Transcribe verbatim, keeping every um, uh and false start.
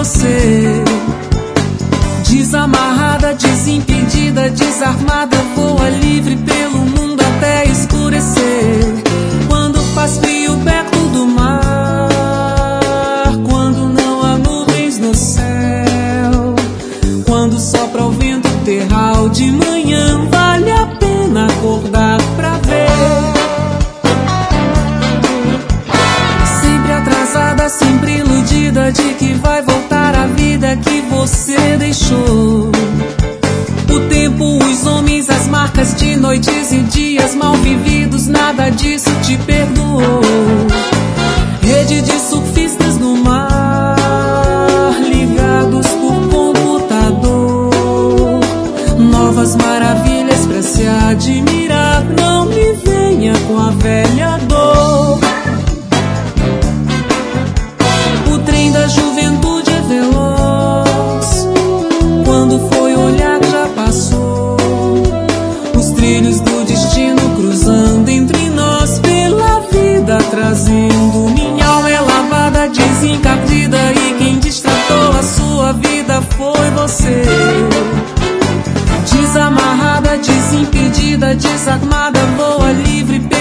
você. Desamarrada, desimpedida, desarmada, voa livre pelo mundo até escurecer. Quando faz frio perto do mar, quando não há nuvens no céu, quando sopra o vento terral de manhã, vale a pena acordar pra ver. Sempre atrasada, sempre iludida de que vai voltar a vida que você deixou. O tempo, os homens, as marcas de noites e dias mal vividos, nada disso te perdoou. Rede de surfistas no mar, ligados por computador, novas maravilhas pra se admirar. Não me venha com a velha dor. O trem da juventude é veloz, quando foi olhar já passou. Os trilhos do destino cruzando entre nós pela vida, trazendo minha alma é lavada, desencardida, e quem destratou a sua vida foi você. Desamarrada, desimpedida, desarmada, voa livre.